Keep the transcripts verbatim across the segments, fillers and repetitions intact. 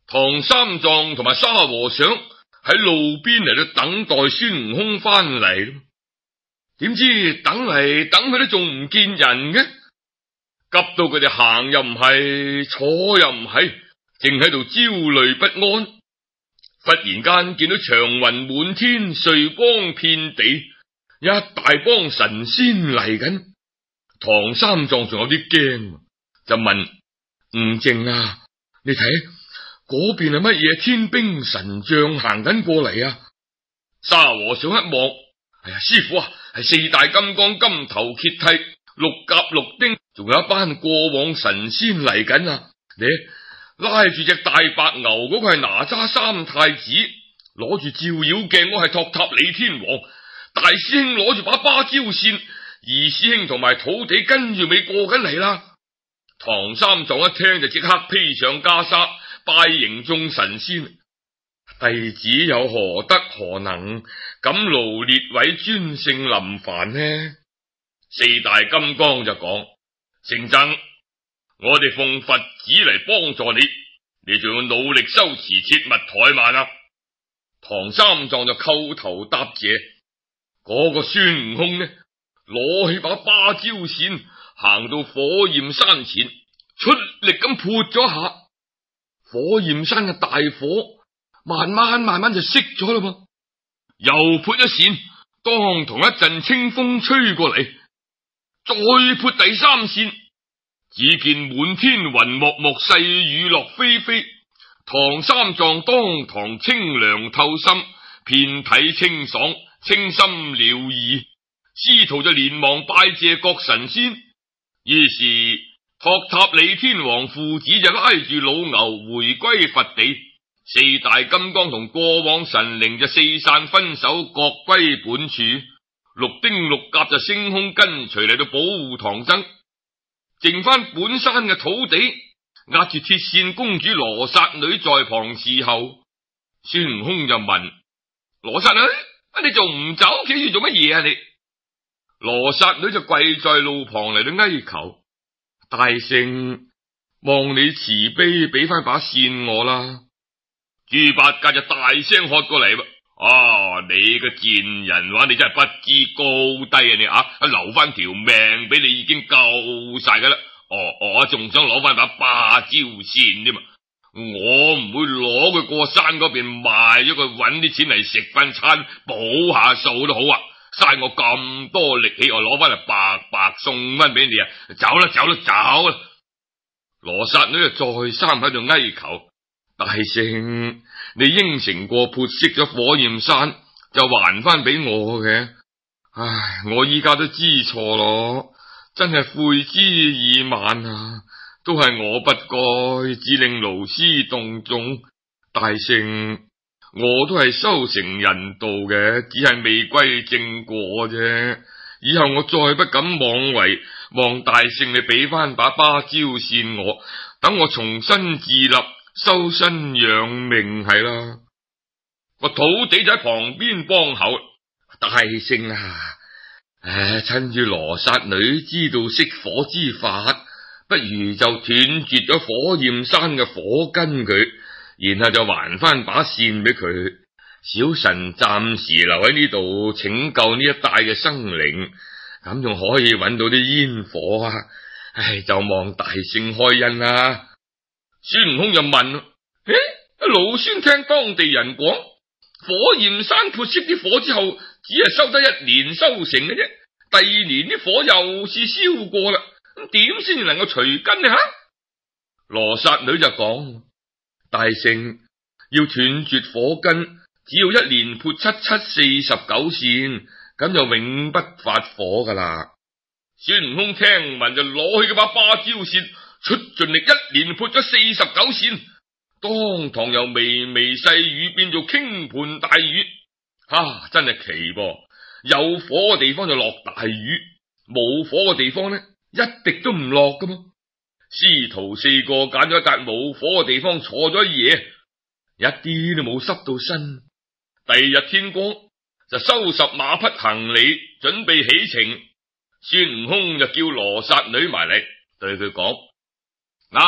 唐三藏同埋沙和尚喺路邊嚟到等待孫悟空翻嚟，點知等嚟等去都仲唔見人嘅，急到佢哋行又唔係，坐又唔係，正喺度焦慮不安。忽然間見到長雲滿天，瑞光遍地，一大幫神仙嚟緊。唐三藏仲有啲驚，就問悟淨啊，你睇嗰邊係乜嘢天兵神將行緊過嚟啊？沙和尚一望，哎呀，師父啊，係四大金剛、金頭揭剃、六甲六丁，仲有一班過往神仙嚟緊啊！你拉住隻大白牛嗰個係哪吒三太子，攞住照妖鏡嗰係托塔李天王，大師兄攞住把芭蕉扇，二師兄同埋土地跟住尾過緊嚟啦。唐三藏一聽就即刻披上袈裟，拜迎眾神仙。弟子有何德何能，敢勞列位尊聖臨凡呢？四大金剛就講：聖僧，我哋奉佛旨嚟幫助你，你仲要努力修持切勿怠慢啊！唐三藏就叩頭答謝。嗰、那個孫悟空呢，攞起把芭蕉扇，行到火焰山前，出力咁潑咗下，火焰山嘅大火慢慢慢慢就熄咗啦噃。又潑一扇，當同一陣清風吹過嚟，再潑第三扇，只見滿天雲漠漠，細雨落霏霏。唐三藏當堂清涼透心，遍體清爽，清心了意。師徒就連忙拜謝各神仙。於是托塔李天王父子就拉住老牛回歸佛地，四大金剛同過往神靈就四散分手，各歸本處。六丁六甲就升空跟隨嚟到保護唐僧，剩翻本山嘅土地壓住鐵扇公主羅剎女在旁侍候。孫悟空就問羅剎女：你仲唔走？企住做乜嘢啊你？羅剎女就跪在路旁嚟到哀求：大聖，望你慈悲，俾翻把扇我啦！豬八戒就大聲喝過嚟：啊，你個賤人話，你真係不知高低啊你啊！留翻條命俾你已經夠晒噶啦！哦，我仲想攞翻把芭蕉扇添嘛，我唔會攞佢過山嗰邊賣咗佢，搵啲錢嚟食翻餐補下數都好啊！嘥我咁多力氣，我攞翻嚟白白送翻俾你啊！走啦，走啦，走啦！羅剎女就再三喺度哀求：大聖，你應承過潑熄咗火焰山就還翻俾我嘅。唉，我依家都知錯咯，真係悔之已晚啊！都係我不該，只令勞師動眾。大聖，我都係修成人道嘅，只係未歸正果啫。以後我再不敢妄為，望大聖你俾翻把芭蕉扇我，等我重新自立，修身養命係啦。個土地就喺旁邊幫口：大聖啊，唉，趁住羅剎女知道熄火之法，不如就斷絕咗火焰山嘅火根佢，然後就還翻把扇俾佢。小臣暫時留喺呢度拯救呢一帶嘅生靈，咁仲可以揾到啲煙火啊！唉，就望大聖開恩啦。孫悟空就問：誒，老孫聽當地人講，火焰山潑熄啲火之後，只係收得一年收成嘅啫，第二年啲火又是燒過啦，咁點先至能夠除根呢？吓，羅剎女就講：大聖，要斷絕火根，只要一年潑七七四十九扇，咁就永不發火噶啦。孫悟空聽聞就攞起嗰把芭蕉扇，出盡力一連潑咗四十九扇，當堂由微微細雨變做傾盆大雨。啊，真係奇噃！有火嘅地方就落大雨，冇火嘅地方呢，一滴都唔落噶嘛。師徒四個揀咗一笪冇火嘅地方坐咗一夜，一啲都冇濕到身。第二日天光就收拾馬匹行李，準備起程。孫悟空就叫羅剎女埋嚟，對佢講：嗱、啊，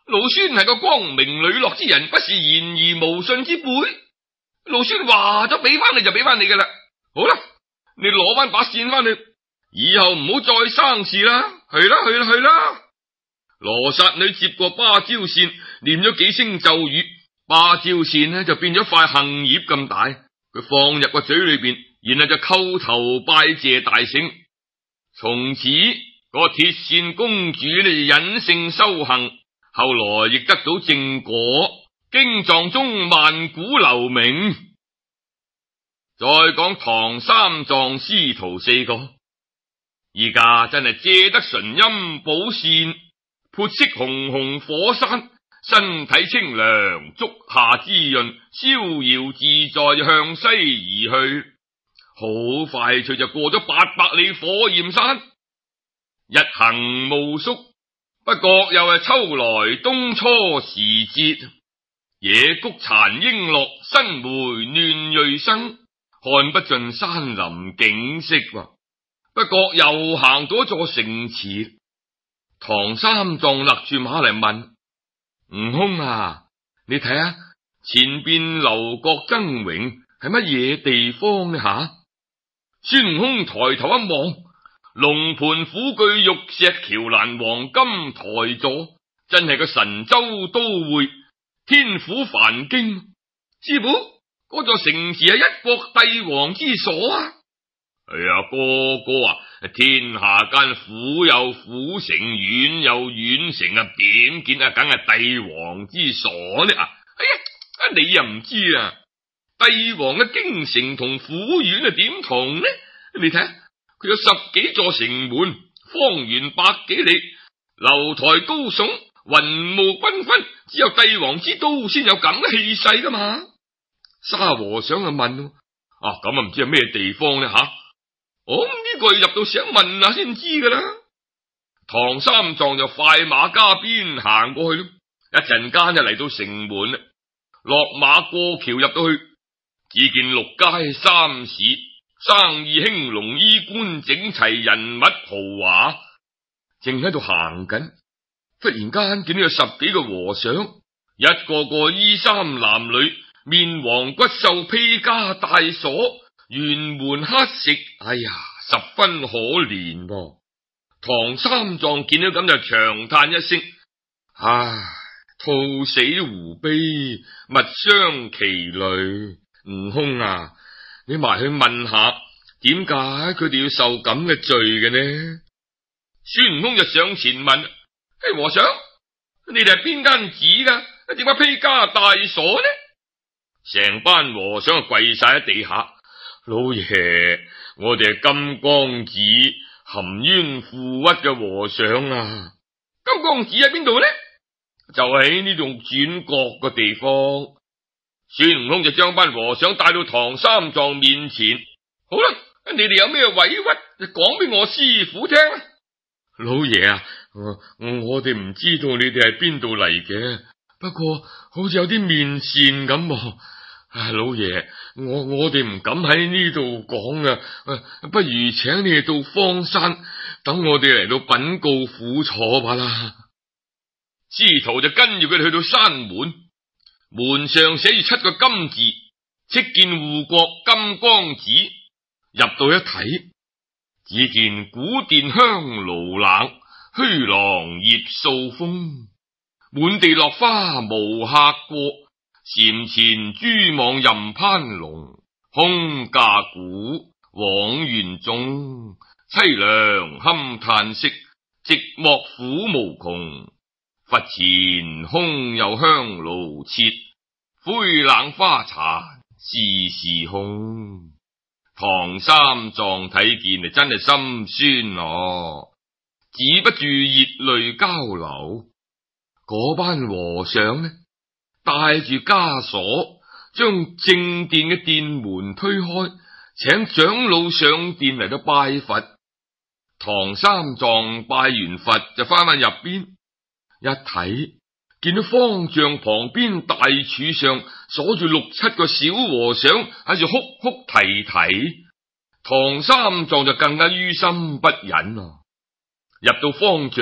老孫係個光明磊落之人，不是言而無信之輩。老孫話咗俾翻你就俾翻你噶啦。好啦，你攞翻把扇翻去，以後唔好再生事啦。去啦去啦去啦。羅剎女接過芭蕉扇，念咗幾聲咒語，芭蕉扇呢就變咗塊杏葉咁大，佢放入個嘴裏邊，然後就叩頭拜謝大聖。從此個鐵扇公主呢就隱性修行，後來亦得到正果，經藏中萬古留名。再講唐三藏師徒四個，依家真係借得純陰寶扇，潑熄紅紅火山，身體清涼，足下滋潤，逍遙自在向西而去。好快脆就過咗八百里火焰山，日行暮宿，不覺又係秋來冬初時節，野菊殘櫻落，新梅嫩蕊生，看不盡山林景色。不覺又行到一座城池，唐三藏勒住馬嚟問悟空啊，你睇下前邊樓閣崢嶸係乜嘢地方呢？吓，孫悟空抬頭一望，龍盤虎踞玉石橋欄黃金台座，真係個神州都會，天府梵經。師傅，嗰座城池係一國帝王之所啊！哎呀，哥哥啊，天下間府有府城，縣有縣城啊，點見啊，梗係帝王之所呢啊！哎呀，你又唔知啊？帝王嘅京城同府縣啊點同呢？你睇下，佢有十幾座城門，方圓百幾里，樓台高聳，雲霧繽紛，只有帝王之都先有咁嘅氣勢噶嘛。沙和尚就問：啊，咁啊唔知係咩地方呢？吓，我咁呢個要入到城問下先知噶啦。唐三藏就快馬加鞭行過去咯，一陣間就嚟到城門啦。落馬過橋入到去，只見六街三市，生意興隆，衣冠整齊，人物豪華，正喺度行緊。忽然間見到有十幾個和尚，一個個衣衫襤褸，面黃骨瘦，披枷戴鎖，圓門乞食，哎呀，十分可憐噃。唐三藏見到咁就長嘆一聲：唉，兔死狐悲，物傷其類。悟空啊，你埋去問下，點解佢哋要受咁嘅罪嘅呢？孫悟空就上前問：嘿，和尚，你哋係邊間寺噶？點解披枷戴鎖呢？成班和尚跪晒喺地下。老爺，我哋係金剛寺含冤負屈嘅和尚啊！金剛寺喺邊度呢？就喺呢度轉角個地方。孫悟空就將班和尚帶到唐三藏面前。好啦，你哋有咩委屈，就講俾我師父聽。老爺啊，我我哋唔知道你哋係邊度嚟嘅，不過好似有啲面善咁。啊，老爺，我我哋唔敢喺呢度講啊，不如請你哋到荒山，等我哋嚟到稟告苦楚吧啦。師徒就跟住佢哋去到山門，門上寫住七個金字，戚見護國金剛寺。入到一睇，只見古殿香爐冷，虛廊葉素風，滿地落花無客過。禪前朱網任攀龍，空架鼓往園中，凄涼堪嘆息，寂寞苦無窮。佛前空有香爐設，灰冷花殘時時空。唐三藏睇見啊，真係心酸哦，止不住熱淚交流。嗰班和尚呢，帶住枷鎖，將正殿嘅殿門推開，請長老上殿嚟到拜佛。唐三藏拜完佛就翻返入邊，一睇見到方丈旁邊大柱上鎖住六七個小和尚喺度哭哭啼啼，唐三藏就更加於心不忍啊！入到方丈，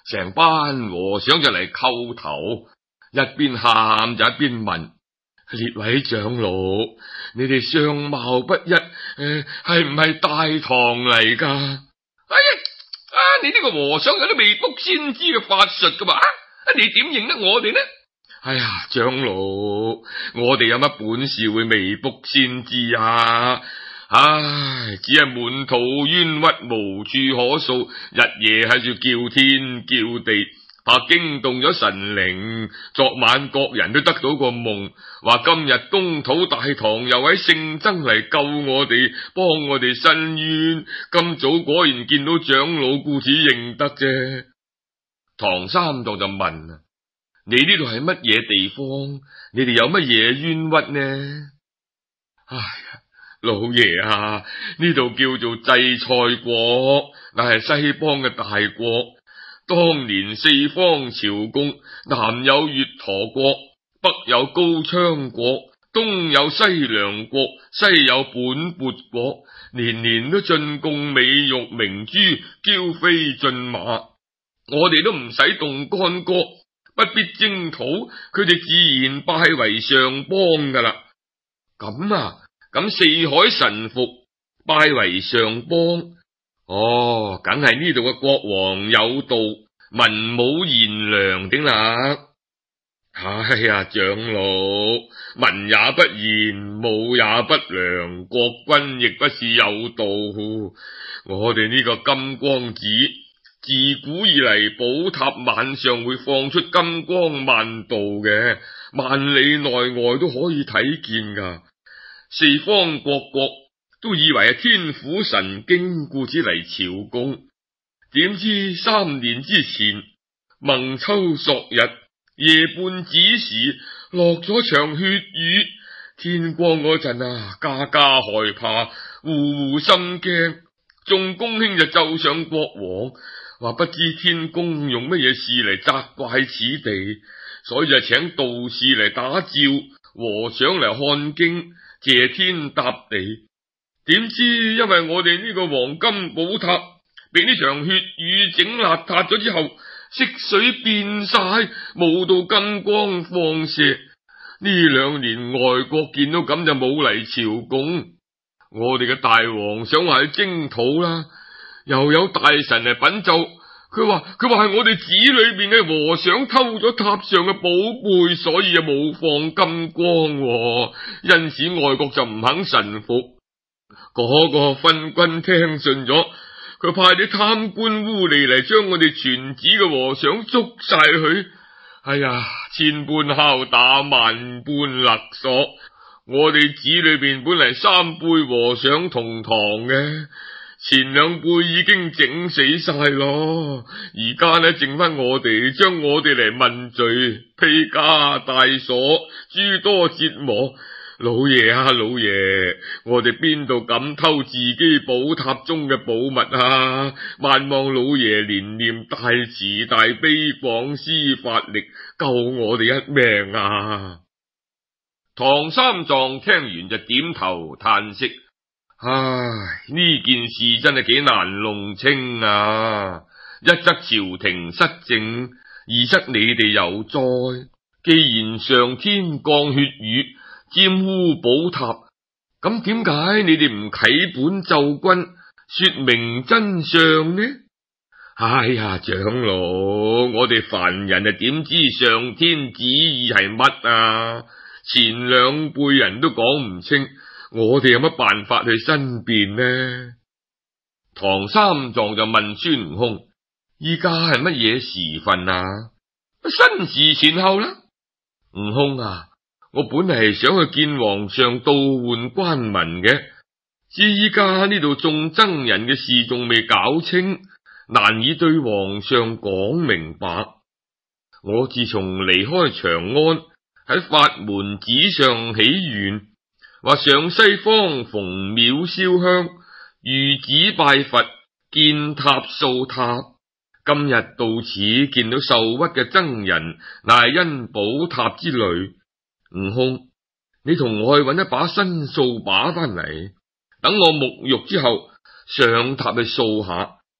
成班和尚就嚟叩頭，一邊喊就一邊問：列位長老，你哋相貌不一，誒、呃，係唔係大唐嚟噶？哎呀，啊，你呢個和尚有啲未卜先知嘅法術噶嘛？啊，你點認得我哋呢？哎呀，長老，我哋有乜本事會未卜先知啊？唉，只係滿肚冤屈無處可訴，日夜喺住叫天叫地，怕驚動咗神靈。昨晚各人都得到個夢，話今日東土大唐有位聖僧嚟救我哋，幫我哋伸冤。今早果然見到長老，故此認得啫。唐三藏就問：你呢度係乜嘢地方？你哋有乜嘢冤屈呢？唉呀，老爺啊，呢度叫做濟蔡國，乃係西方嘅大國。當年四方朝貢，南有月陀國，北有高昌國，東有西涼國，西有本鉢國，年年都進貢美玉明珠，驕飛駿馬。我哋都唔使動干戈，不必征討，佢哋自然拜為上邦噶啦。咁啊，咁四海臣服，拜為上邦。哦，梗係呢度嘅國王有道，文武賢良頂啦。哎呀，長老，文也不賢，武也不良，國君亦不是有道。我哋呢個金光寺自古以嚟，寶塔晚上會放出金光萬道嘅，萬里內外都可以睇見噶。四方各國都以為係天府神經，故此嚟朝貢。點知三年之前，孟秋朔日夜半子時，落咗場血雨。天光嗰陣啊，家家害怕，戶戶心驚。眾公卿就奏上國王，話不知天公用乜嘢事嚟責怪此地，所以就請道士嚟打醮，和尚嚟看經，謝天答地。點知因為我哋呢個黃金寶塔被呢場血雨整邋遢咗之後，色水變晒，冇到金光放射。呢兩年外國見到咁就冇嚟朝貢。我哋嘅大王想話去征討啦，又有大臣嚟稟奏，佢話佢話係我哋寺裏邊嘅和尚偷咗塔上嘅寶貝，所以啊冇放金光，因此外國就唔肯臣服。嗰個昏君聽信咗，佢派啲貪官污吏嚟將我哋全寺嘅和尚捉晒去。哎呀，千般拷打，萬般勒索。我哋寺裏邊本嚟三輩和尚同堂嘅，前兩輩已經整死晒咯，而家呢剩翻我哋，將我哋嚟問罪，披枷戴鎖，諸多折磨。老爺啊，老爺，我哋邊度敢偷自己寶塔中嘅寶物啊？萬望老爺憐念大慈大悲，廣施法力，救我哋一命啊！唐三藏聽完就點頭嘆息，唉，呢件事真係幾難弄清啊！一則朝廷失政，二則你哋有災。既然上天降血雨，沾污寶塔，咁點解你哋唔啟本奏君，說明真相呢？哎呀，長老，我哋凡人啊，點知上天旨意係乜啊？前兩輩人都講唔清，我哋有乜辦法去申辯呢？唐三藏就問孫悟空：依家係乜嘢時分啊？申時前後啦。悟空啊，我本嚟想去見皇上倒換官文嘅，至依家呢度眾僧人嘅事仲未搞清，難以對皇上講明白。我自從離開長安，喺法門寺上起願，話上西方逢廟燒香，遇寺拜佛，建塔掃塔。今日到此見到受屈嘅僧人，乃係因寶塔之累。悟空，你同我去揾一把新掃把翻嚟，等我沐浴之後上塔去掃下。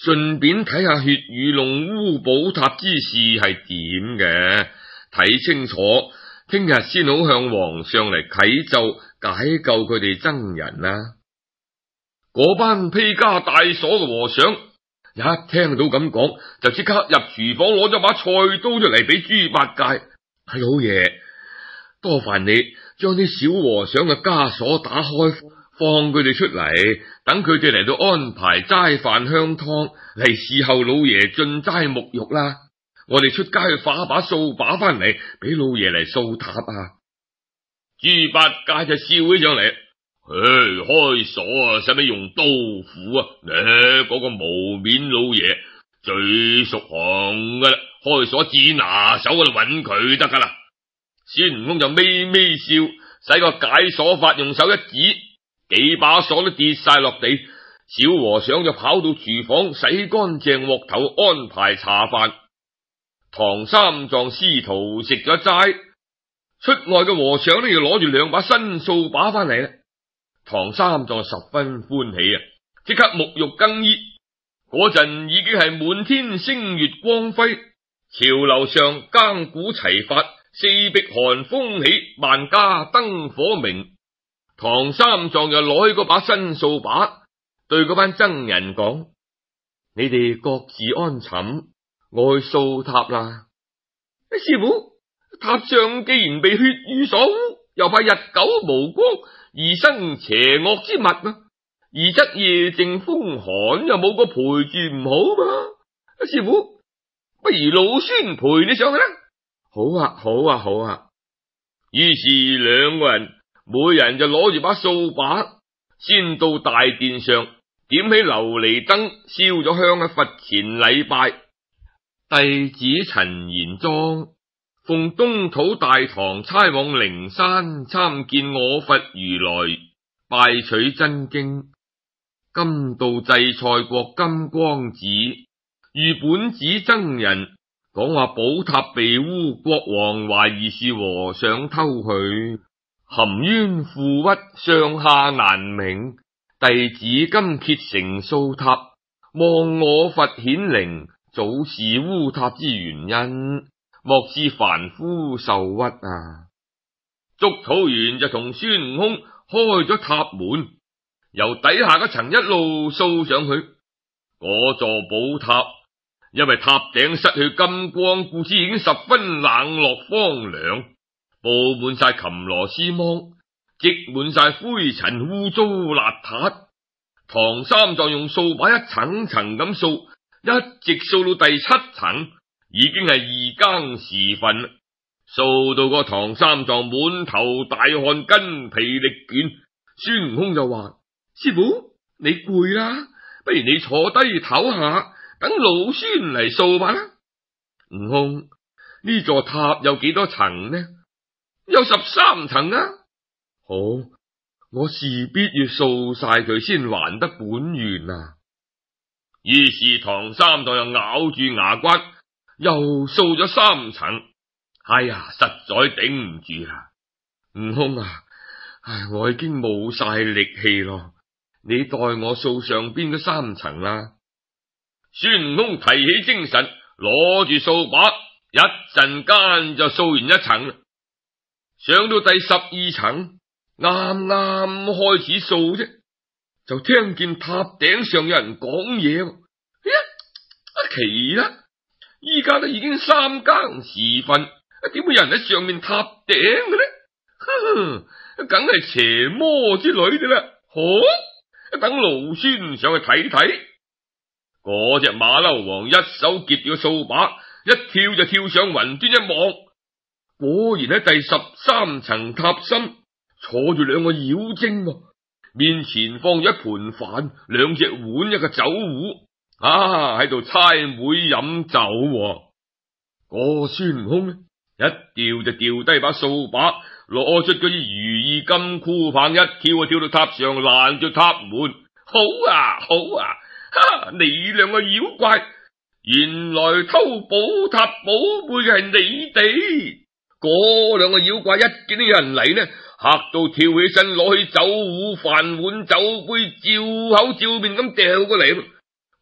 順便睇下血雨弄污寶塔之事係點嘅，睇清楚，聽日先好向皇上嚟啟奏解救佢哋僧人啦。嗰班披枷戴鎖嘅和尚一聽到咁講，就即刻入廚房攞咗把菜刀出嚟俾豬八戒。老爺，多煩你將啲小和尚嘅枷鎖打開，放佢哋出嚟，等佢哋嚟到安排齋飯香湯嚟侍候老爺進齋沐浴啦。我哋出街去化把掃把翻嚟，俾老爺嚟掃塔啊！豬八戒就笑起上嚟，唉，開鎖啊，使乜用刀斧啊？呢、欸嗰個無面老爺最熟行噶啦，開鎖至拿手嗰度揾佢得噶啦。孫悟空就微微笑，使個解鎖法用手一指，幾把鎖都跌晒落地。小和尚就跑到廚房洗乾淨鑊頭，安排茶飯。唐三藏師徒食咗齋，出外嘅和尚呢，又攞住兩把新掃把翻嚟啦。唐三藏十分歡喜啊，即刻沐浴更衣。嗰陣已經係滿天星月光輝，潮樓上更鼓齊發，四壁寒風起，萬家燈火明。唐三藏就攞起嗰把新掃把，對嗰班僧人講：你哋各自安寢，我去掃塔啦。師傅，塔上既然被血雨所污，又怕日久無光而生邪惡之物啊，而則夜靜風寒，又冇個陪住唔好嘛。師傅，不如老孫陪你上去啦。好啊，好啊，好啊。於是兩個人每人就攞住把掃把，先到大殿上點起琉璃燈，燒咗香喺佛前禮拜。弟子陳延莊奉東土大唐差往靈山參見我佛如來，拜取真經。今到濟賽國金光寺，遇本寺僧人講話寶塔被污，國王懷疑是和尚偷去，含冤負屈，上下難明。弟子今竭誠掃塔，望我佛顯靈，早示污塔之原因，莫使凡夫受屈啊！祝禱完就同孫悟空開咗塔門，由底下嗰層一路掃上去。嗰座寶塔因為塔頂失去金光，故此已經十分冷落荒涼，布滿晒蠄羅絲芒，積滿晒灰塵，污糟邋遢。唐三藏用掃把一層層咁掃，一直掃到第七層，已經係二更時分。掃到個唐三藏滿頭大汗，筋疲力倦。孫悟空就話：師傅，你攰啦，不如你坐低唞下，等老孫嚟掃吧啦。悟空，呢座塔有幾多層呢？有十三層啊。好，我事必要掃晒佢先還得本願啊。於是唐三藏又咬住牙關，又掃咗三層。哎呀，實在頂唔住啦！悟空啊，唉，我已經冇晒力氣咯，你代我掃上邊嗰三層啦。孫悟空提起精神，攞住掃把，一陣間就掃完一層。上到第十二層，啱啱開始掃啫，就聽見塔頂上有人講嘢。哎呀，奇啦！依家都已經三更時分，點會有人喺上面塔頂嘅呢？哼，梗係邪魔之類嘅啦。好，等勞孫上去睇睇。嗰隻馬騮王一手夾住個掃把，一跳就跳上雲端一望，果然喺第十三層塔心坐住兩個妖精，面前放咗一盤飯、兩隻碗、一個酒壺，啊，喺度猜妹飲酒。嗰孫悟空呢，一掉就掉低把掃把，攞出嗰啲如意金箍棒，一跳就跳到塔上，攔住塔門。好啊，好啊！哈！你兩個妖怪，原來偷寶塔寶貝嘅係你哋。嗰兩個妖怪一見到有人嚟呢，嚇到跳起身，攞起酒壺、飯碗、酒杯，照口照面咁掉過嚟。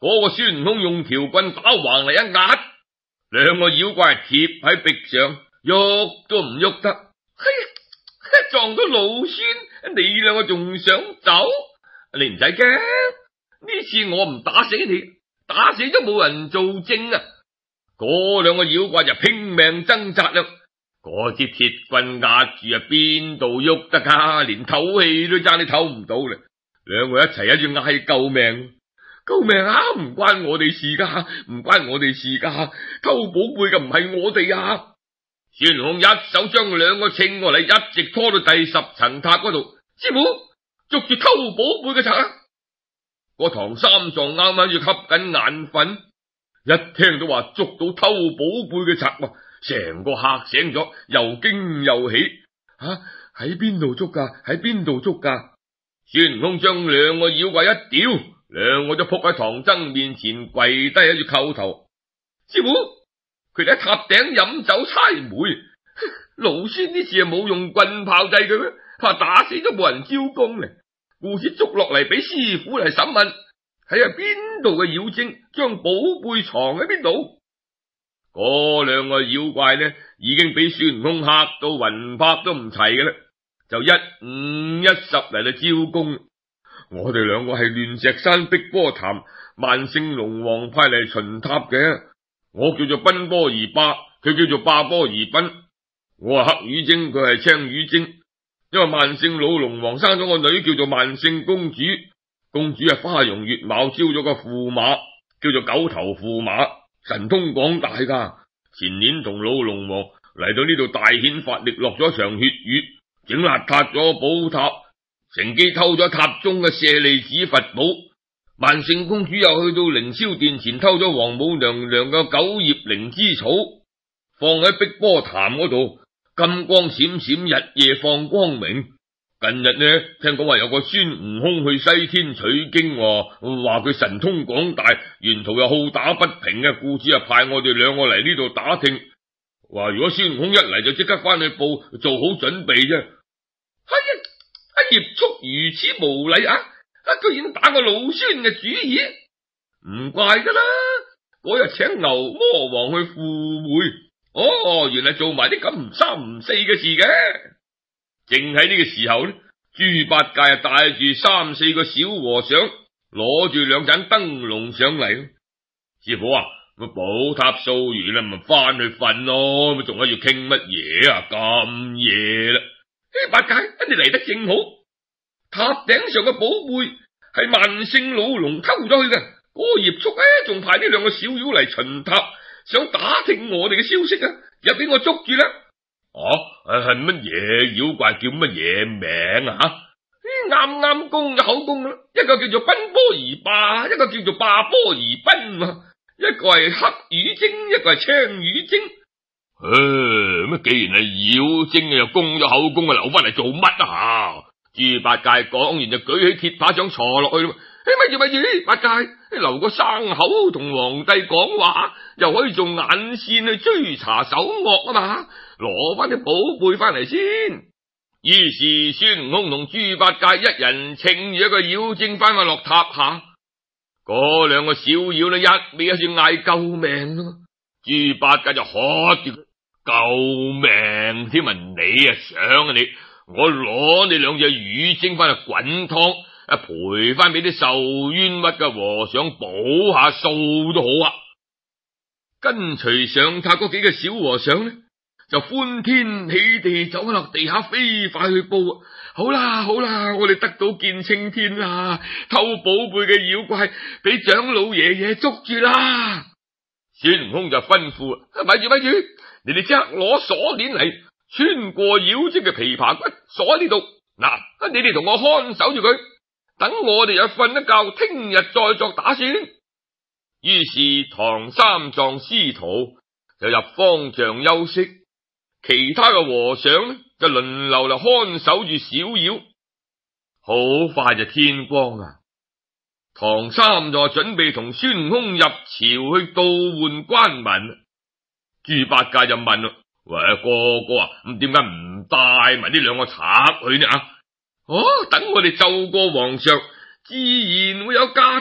嗰個孫悟空用條棍打橫嚟一壓，兩個妖怪貼喺壁上，喐都唔喐得。嘿，撞到老孫，你兩個仲想走？你唔使驚，呢次我唔打死你，打死都冇人做證啊！嗰兩個妖怪就拼命掙扎啦，嗰支鐵棍壓住啊，邊度喐得噶？連唞氣都爭啲唞唔到啦！兩個一齊喺度嗌救命，救命啊！唔關我哋事噶，唔關我哋事噶，偷寶貝嘅唔係我哋啊！孫悟空一手將兩個稱過嚟，一直拖到第十層塔嗰度。師傅，捉住偷寶貝嘅賊啊！個唐三藏啱啱要吸緊眼瞓，一聽到話捉到偷寶貝嘅賊，哇！成個嚇醒咗，又驚又喜。吓，喺邊度捉噶？喺邊度捉噶？孫悟空將兩個妖怪一屌，兩個都撲喺唐僧面前跪低喺度叩頭。師傅，佢哋喺塔頂飲酒猜枚，老孫呢次係冇用棍炮制嘅咩？怕打死都冇人招供嚟，故此捉落嚟俾師傅嚟審問，睇下邊度嘅妖精將寶貝藏喺邊度。嗰兩個妖怪呢，已經俾孫悟空嚇到魂魄都唔齊嘅啦，就一五一十嚟到招供。我哋兩個係亂石山碧波潭萬聖龍王派嚟巡塔嘅，我叫做奔波兒霸，佢叫做霸波兒奔。我係黑魚精，佢係青魚精。因為萬聖老龍王生咗個女叫做萬聖公主，公主係花容月貌，招咗個駙馬叫做九頭駙馬，神通廣大噶。前年同老龍王嚟到呢度大顯法力，落咗場血雨，整邋遢咗寶塔，乘機偷咗塔中嘅舍利子佛寶。萬聖公主又去到凌霄殿前偷咗王母娘娘嘅九葉靈芝草，放喺碧波潭嗰度，金光閃閃，日夜放光明。近日呢，聽講話有個孫悟空去西天取經，話佢神通廣大，沿途又好打不平嘅，故此啊派我哋兩個嚟呢度打聽，話如果孫悟空一嚟就即刻翻去報，做好準備啫。哎呀，阿葉叔如此無禮啊！啊，居然打個老孫嘅主意，唔怪噶啦。嗰日請牛魔王去赴會，哦，原來做埋啲咁唔三唔四嘅事嘅。正喺呢個時候呢，豬八戒啊帶住三四個小和尚，攞住兩盞燈籠上嚟。師傅啊，個寶塔掃完啦，咪翻去瞓咯，咪仲喺度傾乜嘢啊？咁夜啦！嘿，八戒，你嚟得正好。塔頂上嘅寶貝係萬聖老龍偷咗去嘅，嗰個葉叔咧仲派呢兩個小妖嚟巡塔，想打聽我哋嘅消息啊，又俾我捉住啦。哦，係乜嘢妖怪叫乜嘢名啊？啱啱公咗口供啦，一個叫做奔波兒霸，一個叫做霸波兒奔啊，一個係黑魚精，一個係青魚精。誒，乜既然係妖精又公咗口供啊，留翻嚟做乜啊？豬八戒講完就舉起鐵把掌鋤落去啦。誒，咪住咪住，八戒，留個生口同皇帝講話，又可以做眼線去追查首惡啊嘛，攞翻啲寶貝翻嚟先。於是孫悟空同豬八戒一人稱住一個妖精翻返落塔下，嗰兩個小妖呢，一味喺度嗌救命啊！豬八戒就喝住佢救命添啊！你啊想啊你，我攞你兩隻魚精翻去滾湯，啊賠翻俾啲受冤屈嘅和尚補下數都好啊！跟隨上塔嗰幾個小和尚呢，就歡天喜地走落地下，飛快去報啊！好啦好啦，我哋得到見青天啦！偷寶貝嘅妖怪俾長老爺爺捉住啦！孫悟空就吩咐：咪住咪住，你哋即刻攞鎖鏈嚟，穿過妖精嘅琵琶骨，鎖喺呢度。嗱，你哋同我看守住佢，等我哋又瞓一覺，聽日再作打算。於是唐三藏師徒就入方丈休息，其他嘅和尚呢就輪流嚟看守住小妖。好快就天光啊！唐三藏準備同孫悟空入朝去兌換關文。豬八戒就問啦：喂，哥哥啊，咁點解唔帶埋呢兩個賊去呢？啊，哦，等我哋奏過皇上，自然會有加帖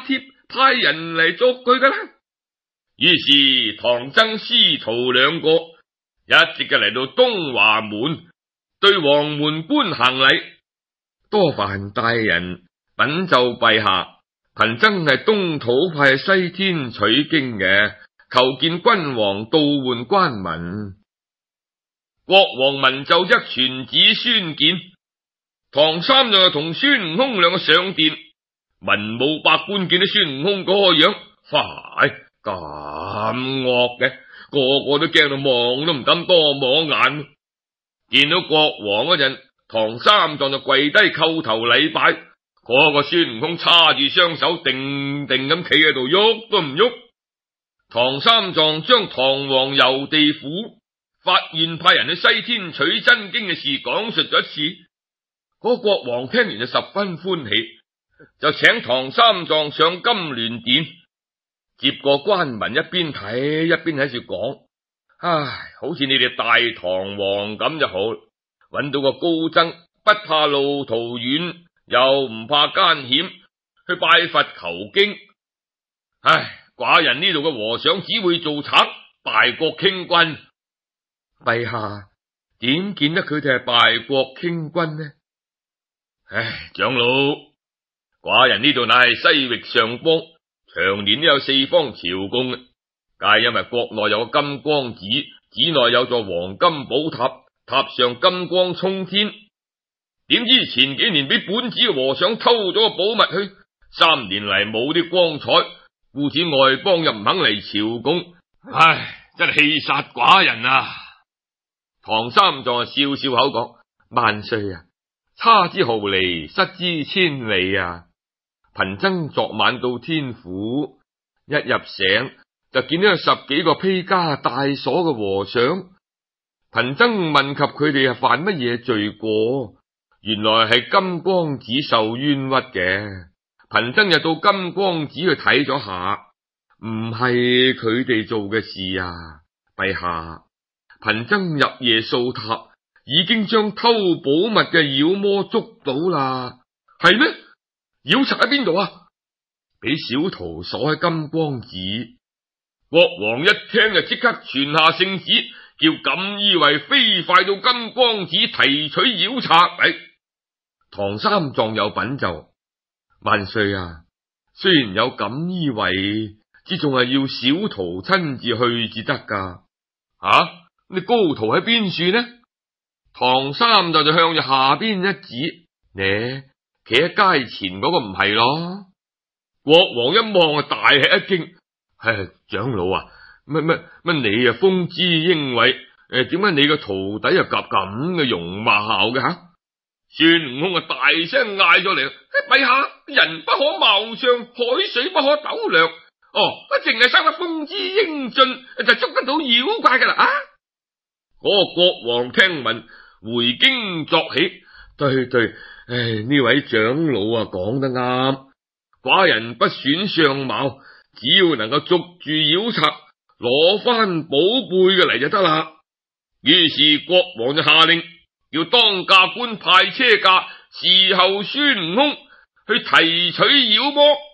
派人嚟捉佢噶啦。於是唐僧師徒兩個一直嘅嚟到東華門，對黃門官行禮，多煩大人稟奏陛下，貧僧係東土派西天取經嘅，求見君王到喚關文。國王聞奏一傳旨宣見，唐三藏就同孫悟空兩個上殿，文武百官見到孫悟空嗰個樣，快咁惡嘅，個個都驚到望都唔敢多望眼。見到國王嗰陣，唐三藏就跪低叩頭禮拜，嗰個孫悟空叉住雙手，定定咁企喺度，喐都唔喐。唐三藏將唐王遊地府發願派人去西天取真經嘅事講述咗一次，嗰個國王聽完就十分歡喜，就請唐三藏上金鑾殿，接過關文，一邊睇一邊喺度講：唉，好似你哋大唐王咁就好，揾到個高僧，不怕路途遠，又唔怕艱險，去拜佛求經。唉，寡人呢度嘅和尚只會做賊，敗國傾軍。陛下點見得佢哋係敗國傾軍呢？唉，長老，寡人呢度乃係西域上邦，長年都有四方朝貢，皆因為國內有個金光寺，寺內有座黃金寶塔，塔上金光衝天。點知前幾年俾本寺嘅和尚偷咗個寶物去，三年嚟冇啲光彩，故此外邦又唔肯嚟朝貢。唉，真係氣殺寡人啊！唐三藏笑笑口講：萬歲啊，差之毫厘，失之千里啊！貧僧昨晚到天府，一入城就見到有十幾個披枷戴鎖嘅和尚。貧僧問及佢哋係犯乜嘢罪過，原來係金光寺受冤屈嘅。貧僧就到金光寺去睇咗下，唔係佢哋做嘅事啊，陛下。貧僧入夜掃塔，已經將偷寶物嘅妖魔捉到啦。係咩？妖賊喺邊度啊？俾小徒鎖喺金光寺。國王一聽就即刻傳下聖旨，叫錦衣衛飛快到金光寺提取妖賊嚟。唐三藏有稟奏：萬歲啊，雖然有錦衣衛，之仲係要小徒親自去至得噶。啊，你高徒喺邊處呢？唐三藏就向住下邊一指，呢企喺街前嗰個唔係咯。國王一望啊，大吃一驚：唉，長老啊，乜乜乜你啊風姿英偉，誒，點解你個徒弟又夾咁嘅容貌嘅吓？孫悟空啊，大聲嗌咗嚟：陛下，人不可貌相，海水不可斗量。哦，乜淨係生得風姿英俊，就捉得到妖怪噶啦啊！嗰個國王聽聞，回京作喜，對對，唉，呢位長老啊講得啱，寡人不選相貌，只要能夠捉住妖賊，攞翻寶貝嘅嚟就得啦。於是國王就下令，要當駕官派車駕侍候孫悟空去提取妖魔。